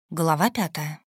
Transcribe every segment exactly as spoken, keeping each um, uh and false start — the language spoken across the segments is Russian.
Глава пятая.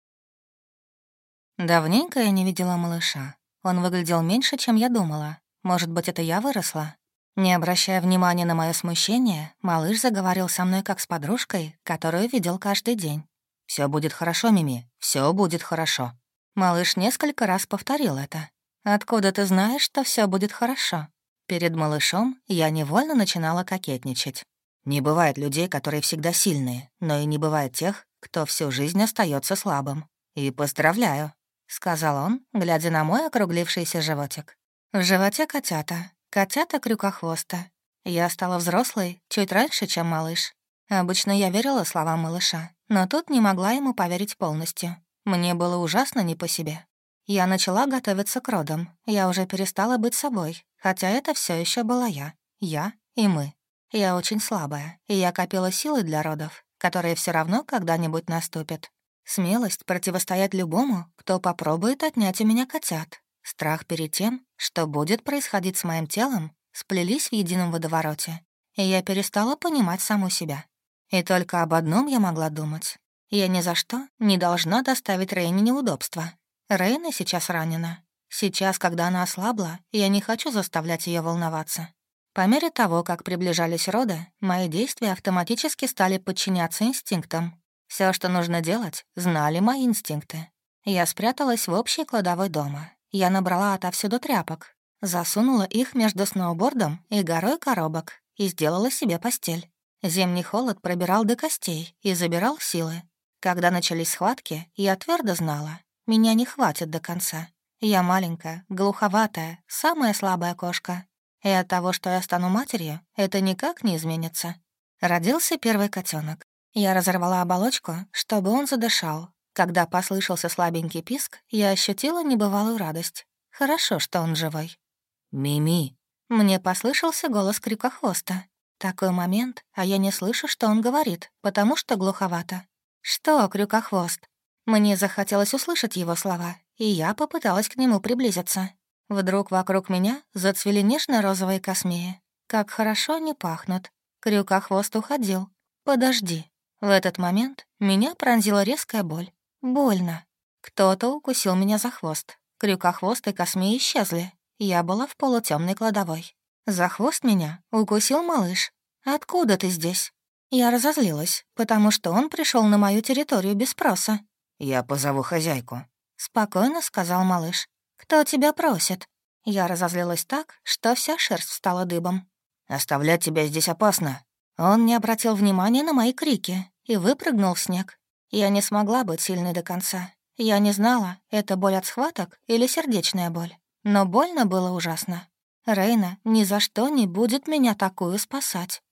Давненько я не видела малыша. Он выглядел меньше, чем я думала. Может быть, это я выросла? Не обращая внимания на мое смущение, малыш заговорил со мной как с подружкой, которую видел каждый день. Все будет хорошо, Мими, все будет хорошо». Малыш несколько раз повторил это. «Откуда ты знаешь, что все будет хорошо?» Перед малышом я невольно начинала кокетничать. Не бывает людей, которые всегда сильные, но и не бывает тех, кто всю жизнь остается слабым. И поздравляю», — сказал он, глядя на мой округлившийся животик. В животе котята, котята крюкохвоста. Я стала взрослой чуть раньше, чем малыш. Обычно я верила словам малыша, но тут не могла ему поверить полностью. Мне было ужасно не по себе. Я начала готовиться к родам. Я уже перестала быть собой, хотя это все еще была я. Я и мы. Я очень слабая, и я копила силы для родов, которые все равно когда-нибудь наступят. Смелость противостоять любому, кто попробует отнять у меня котят. Страх перед тем, что будет происходить с моим телом, сплелись в едином водовороте, и я перестала понимать саму себя. И только об одном я могла думать. Я ни за что не должна доставить Рейне неудобства. Рейна сейчас ранена. Сейчас, когда она ослабла, я не хочу заставлять ее волноваться. По мере того, как приближались роды, мои действия автоматически стали подчиняться инстинктам. Все, что нужно делать, знали мои инстинкты. Я спряталась в общей кладовой дома. Я набрала отовсюду тряпок, засунула их между сноубордом и горой коробок и сделала себе постель. Зимний холод пробирал до костей и забирал силы. Когда начались схватки, я твердо знала, меня не хватит до конца. Я маленькая, глуховатая, самая слабая кошка. И от того, что я стану матерью, это никак не изменится. Родился первый котенок. Я разорвала оболочку, чтобы он задышал. Когда послышался слабенький писк, я ощутила небывалую радость. Хорошо, что он живой. «Мими!» Мне послышался голос крюкохвоста. Такой момент, а я не слышу, что он говорит, потому что глуховато. «Что, крюкохвост?» Мне захотелось услышать его слова, и я попыталась к нему приблизиться. Вдруг вокруг меня зацвели нежно-розовые космеи. Как хорошо они пахнут. Крюкохвост уходил. «Подожди». В этот момент меня пронзила резкая боль. Больно. Кто-то укусил меня за хвост. Крюкохвост и космеи исчезли. Я была в полутемной кладовой. За хвост меня укусил малыш. «Откуда ты здесь?» Я разозлилась, потому что он пришел на мою территорию без спроса. «Я позову хозяйку», — спокойно сказал малыш. «Кто тебя просит?» Я разозлилась так, что вся шерсть встала дыбом. «Оставлять тебя здесь опасно». Он не обратил внимания на мои крики и выпрыгнул в снег. Я не смогла быть сильной до конца. Я не знала, это боль от схваток или сердечная боль. Но больно было ужасно. Рейна ни за что не будет меня такую спасать.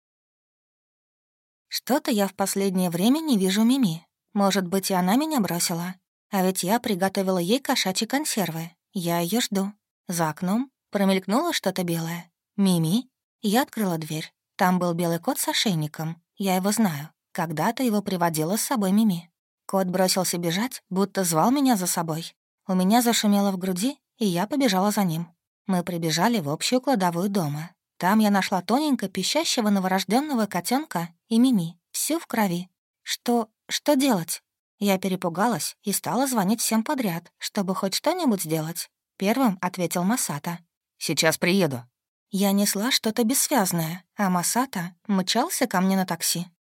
Что-то я в последнее время не вижу Мими. Может быть, и она меня бросила. А ведь я приготовила ей кошачьи консервы. Я ее жду. За окном промелькнуло что-то белое. «Мими?» Я открыла дверь. Там был белый кот с ошейником. Я его знаю. Когда-то его приводила с собой Мими. Кот бросился бежать, будто звал меня за собой. У меня зашумело в груди, и я побежала за ним. Мы прибежали в общую кладовую дома. Там я нашла тоненько пищащего новорожденного котенка и Мими, всю в крови. Что... что делать? Я перепугалась и стала звонить всем подряд, чтобы хоть что-нибудь сделать. Первым ответил Масата. «Сейчас приеду». Я несла что-то бессвязное, а Масата мчался ко мне на такси.